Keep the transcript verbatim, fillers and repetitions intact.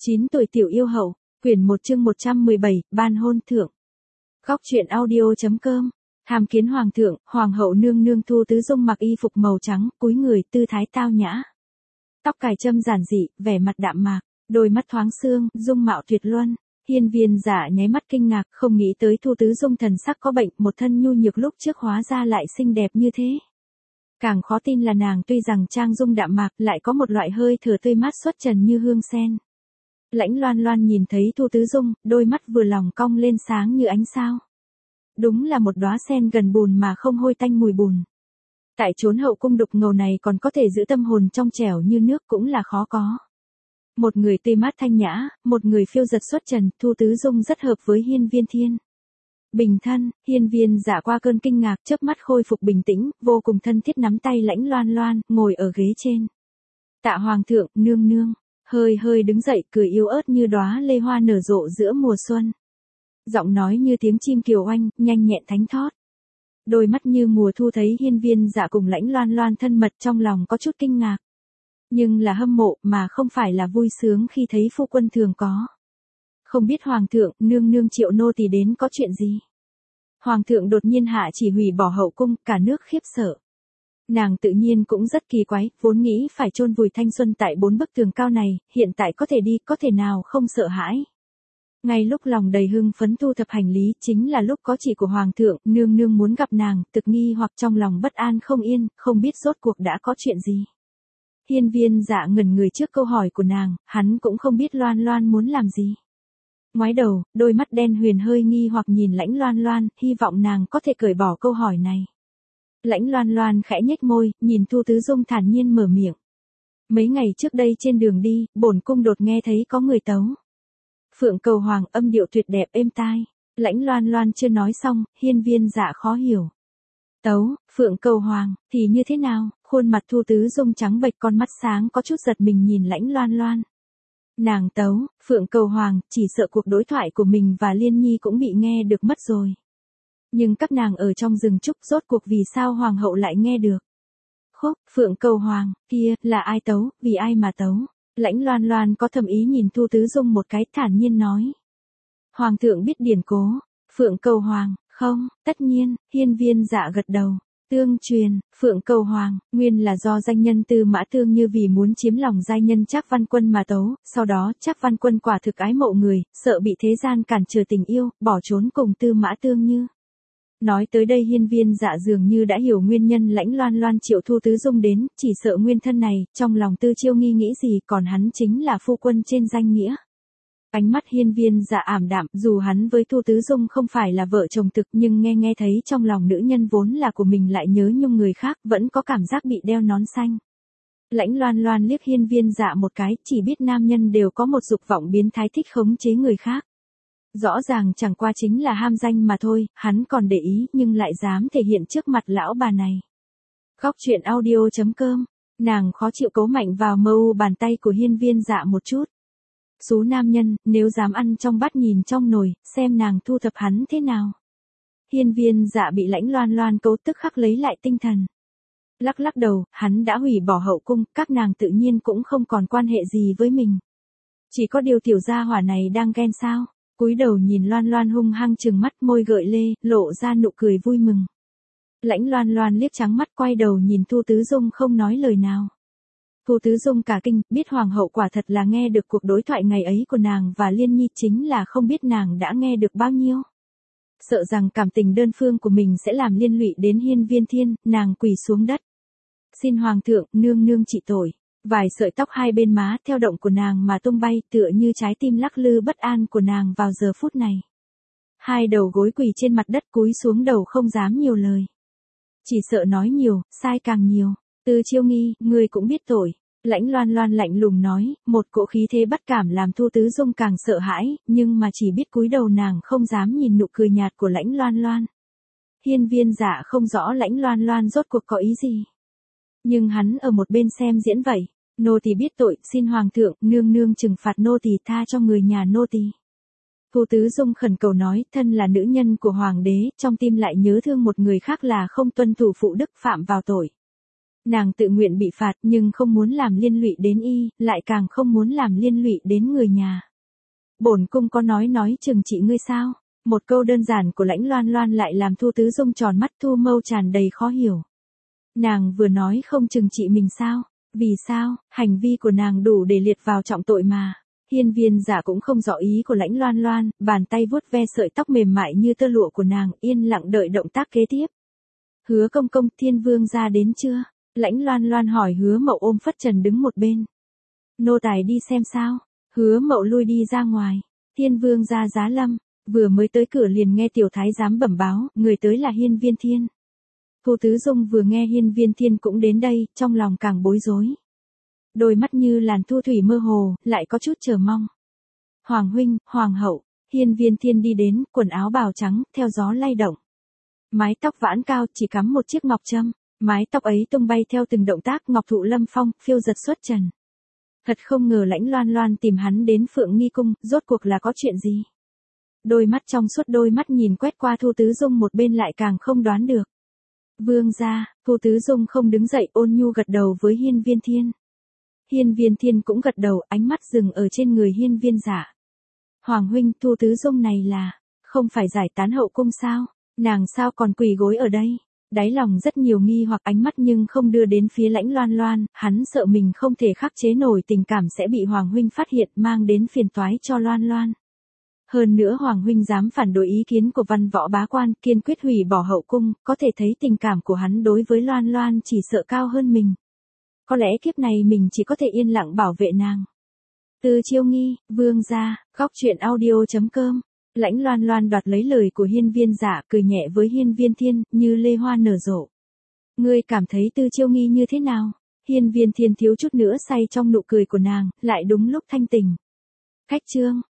chín tuổi tiểu yêu hậu, quyển một chương một trăm mười bảy, ban hôn thượng. Góc truyện audio.com. Tham kiến hoàng thượng, hoàng hậu nương nương Thu Tứ Dung mặc y phục màu trắng, cúi người, tư thái tao nhã. Tóc cài châm giản dị, vẻ mặt đạm mạc, đôi mắt thoáng sương, dung mạo tuyệt luân. Hiên Viên Dạ nháy mắt kinh ngạc, không nghĩ tới Thu Tứ Dung thần sắc có bệnh, một thân nhu nhược lúc trước hóa ra lại xinh đẹp như thế. Càng khó tin là nàng tuy rằng trang dung đạm mạc, lại có một loại hơi thở tươi mát xuất trần như hương sen. Lãnh Loan Loan nhìn thấy Thu Tứ Dung, đôi mắt vừa lòng cong lên sáng như ánh sao. Đúng là một đóa sen gần bùn mà không hôi tanh mùi bùn. Tại chốn hậu cung đục ngầu này còn có thể giữ tâm hồn trong trẻo như nước cũng là khó có. Một người tươi mát thanh nhã, một người phiêu giật xuất trần, Thu Tứ Dung rất hợp với Hiên Viên Thiên. Bình thân, Hiên Viên Dạ qua cơn kinh ngạc, chớp mắt khôi phục bình tĩnh, vô cùng thân thiết nắm tay Lãnh Loan Loan, ngồi ở ghế trên. Tạ hoàng thượng, nương nương, hơi hơi đứng dậy, cười yếu ớt như đóa lê hoa nở rộ giữa mùa xuân. Giọng nói như tiếng chim kiều oanh, nhanh nhẹn thánh thót. Đôi mắt như mùa thu thấy Hiên Viên Dạ cùng Lãnh Loan Loan thân mật, trong lòng có chút kinh ngạc. Nhưng là hâm mộ mà không phải là vui sướng khi thấy phu quân thường có. Không biết hoàng thượng, nương nương triệu nô tỳ đến có chuyện gì? Hoàng thượng đột nhiên hạ chỉ hủy bỏ hậu cung, cả nước khiếp sợ. Nàng tự nhiên cũng rất kỳ quái, vốn nghĩ phải chôn vùi thanh xuân tại bốn bức tường cao này, hiện tại có thể đi, có thể nào không sợ hãi. Ngay lúc lòng đầy hưng phấn thu thập hành lý, chính là lúc có chỉ của hoàng thượng, nương nương muốn gặp nàng, thực nghi hoặc trong lòng bất an không yên, không biết rốt cuộc đã có chuyện gì. Hiên Viên Dạ ngẩn người trước câu hỏi của nàng, hắn cũng không biết Loan Loan muốn làm gì. Ngoái đầu, đôi mắt đen huyền hơi nghi hoặc nhìn Lãnh Loan Loan, hy vọng nàng có thể cởi bỏ câu hỏi này. Lãnh Loan Loan khẽ nhếch môi, nhìn Thu Tứ Dung thản nhiên mở miệng. Mấy ngày trước đây trên đường đi, bổn cung đột nghe thấy có người tấu. Phượng cầu hoàng, âm điệu tuyệt đẹp êm tai. Lãnh Loan Loan chưa nói xong, Hiên Viên Dạ khó hiểu. Tấu, Phượng cầu hoàng, thì như thế nào? Khuôn mặt Thu Tứ Dung trắng bệch, con mắt sáng có chút giật mình nhìn Lãnh Loan Loan. Nàng tấu, Phượng cầu hoàng, chỉ sợ cuộc đối thoại của mình và Liên Nhi cũng bị nghe được mất rồi. Nhưng các nàng ở trong rừng trúc, rốt cuộc vì sao hoàng hậu lại nghe được? Khúc, Phượng cầu hoàng, kia, là ai tấu, vì ai mà tấu? Lãnh Loan Loan có thầm ý nhìn Thu Tứ Dung một cái, thản nhiên nói. Hoàng thượng biết điển cố, Phượng cầu hoàng, không, tất nhiên, Hiên Viên Dạ gật đầu. Tương truyền, Phượng cầu hoàng, nguyên là do danh nhân Tư Mã Tương Như vì muốn chiếm lòng giai nhân Trác Văn Quân mà tấu, sau đó Trác Văn Quân quả thực ái mộ người, sợ bị thế gian cản trở tình yêu, bỏ trốn cùng Tư Mã Tương Như. Nói tới đây Hiên Viên Dạ dường như đã hiểu nguyên nhân Lãnh Loan Loan triệu Thu Tứ Dung đến, chỉ sợ nguyên thân này, trong lòng Tư Chiêu Nghi nghĩ gì, còn hắn chính là phu quân trên danh nghĩa. Ánh mắt Hiên Viên Dạ ảm đạm, dù hắn với Thu Tứ Dung không phải là vợ chồng thực, nhưng nghe nghe thấy trong lòng nữ nhân vốn là của mình lại nhớ nhung người khác, vẫn có cảm giác bị đeo nón xanh. Lãnh Loan Loan liếc Hiên Viên Dạ một cái, chỉ biết nam nhân đều có một dục vọng biến thái thích khống chế người khác. Rõ ràng chẳng qua chính là ham danh mà thôi, hắn còn để ý nhưng lại dám thể hiện trước mặt lão bà này. Góc truyện audio.com, nàng khó chịu cấu mạnh vào mơ u bàn tay của Hiên Viên Dạ một chút. Số nam nhân, nếu dám ăn trong bát nhìn trong nồi, xem nàng thu thập hắn thế nào. Hiên Viên Dạ bị Lãnh Loan Loan cấu tức khắc lấy lại tinh thần. Lắc lắc đầu, hắn đã hủy bỏ hậu cung, các nàng tự nhiên cũng không còn quan hệ gì với mình. Chỉ có điều tiểu gia hỏa này đang ghen sao. Cúi đầu nhìn Loan Loan hung hăng trừng mắt, môi gợi lê, lộ ra nụ cười vui mừng. Lãnh Loan Loan liếc trắng mắt, quay đầu nhìn Thu Tứ Dung không nói lời nào. Thu Tứ Dung cả kinh, biết hoàng hậu quả thật là nghe được cuộc đối thoại ngày ấy của nàng và Liên Nhi, chính là không biết nàng đã nghe được bao nhiêu. Sợ rằng cảm tình đơn phương của mình sẽ làm liên lụy đến Hiên Viên Thiên, nàng quỳ xuống đất. Xin hoàng thượng, nương nương trị tội. Vài sợi tóc hai bên má theo động của nàng mà tung bay, tựa như trái tim lắc lư bất an của nàng vào giờ phút này. Hai đầu gối quỳ trên mặt đất, cúi xuống đầu không dám nhiều lời. Chỉ sợ nói nhiều, sai càng nhiều. Tư Chiêu Nghi, ngươi cũng biết tội. Lãnh Loan Loan lạnh lùng nói, một cỗ khí thế bất cảm làm Thu Tứ Dung càng sợ hãi, nhưng mà chỉ biết cúi đầu, nàng không dám nhìn nụ cười nhạt của Lãnh Loan Loan. Hiên Viên Dạ không rõ Lãnh Loan Loan rốt cuộc có ý gì. Nhưng hắn ở một bên xem diễn vậy. Nô tỳ biết tội, xin hoàng thượng, nương nương trừng phạt nô tỳ, tha cho người nhà nô tỳ. Thu Tứ Dung khẩn cầu nói, thân là nữ nhân của hoàng đế, trong tim lại nhớ thương một người khác là không tuân thủ phụ đức, phạm vào tội. Nàng tự nguyện bị phạt nhưng không muốn làm liên lụy đến y, lại càng không muốn làm liên lụy đến người nhà. Bổn cung có nói nói chừng trị ngươi sao? Một câu đơn giản của Lãnh Loan Loan lại làm Thu Tứ Dung tròn mắt, thu mâu tràn đầy khó hiểu. Nàng vừa nói không chừng trị mình sao? Vì sao? Hành vi của nàng đủ để liệt vào trọng tội mà. Hiên Viên Giả cũng không rõ ý của Lãnh Loan Loan, bàn tay vuốt ve sợi tóc mềm mại như tơ lụa của nàng, yên lặng đợi động tác kế tiếp. Hứa công công, Thiên Vương gia đến chưa? Lãnh Loan Loan hỏi. Hứa Mậu ôm phất trần đứng một bên. Nô tài đi xem sao? Hứa Mậu lui đi ra ngoài. Thiên Vương gia giá lâm, vừa mới tới cửa liền nghe tiểu thái giám bẩm báo, người tới là Hiên Viên Thiên. Thu Tứ Dung vừa nghe Hiên Viên Thiên cũng đến đây, trong lòng càng bối rối. Đôi mắt như làn thu thủy mơ hồ, lại có chút chờ mong. Hoàng huynh, hoàng hậu, Hiên Viên Thiên đi đến, quần áo bào trắng, theo gió lay động. Mái tóc vãn cao, chỉ cắm một chiếc ngọc trâm, mái tóc ấy tung bay theo từng động tác, ngọc thụ lâm phong, phiêu giật xuất trần. Thật không ngờ Lãnh Loan Loan tìm hắn đến Phượng Nghi Cung, rốt cuộc là có chuyện gì? Đôi mắt trong suốt đôi mắt nhìn quét qua Thu Tứ Dung một bên lại càng không đoán được. Vương gia, Thu Tứ Dung không đứng dậy, ôn nhu gật đầu với Hiên Viên Thiên. Hiên Viên Thiên cũng gật đầu, ánh mắt dừng ở trên người Hiên Viên Giả. Hoàng huynh, Thu Tứ Dung này là, không phải giải tán hậu cung sao? Nàng sao còn quỳ gối ở đây? Đáy lòng rất nhiều nghi hoặc, ánh mắt nhưng không đưa đến phía Lãnh Loan Loan, hắn sợ mình không thể khắc chế nổi tình cảm sẽ bị Hoàng huynh phát hiện, mang đến phiền toái cho Loan Loan. Hơn nữa Hoàng huynh dám phản đối ý kiến của văn võ bá quan, kiên quyết hủy bỏ hậu cung, có thể thấy tình cảm của hắn đối với Loan Loan chỉ sợ cao hơn mình. Có lẽ kiếp này mình chỉ có thể yên lặng bảo vệ nàng. Từ Chiêu Nghi, Vương gia, góc truyện audio chấm com. Lãnh Loan Loan đoạt lấy lời của Hiên Viên Giả, cười nhẹ với Hiên Viên Thiên, như lê hoa nở rộ. Ngươi cảm thấy Từ Chiêu Nghi như thế nào? Hiên Viên Thiên thiếu chút nữa say trong nụ cười của nàng, lại đúng lúc thanh tỉnh. Khách trương,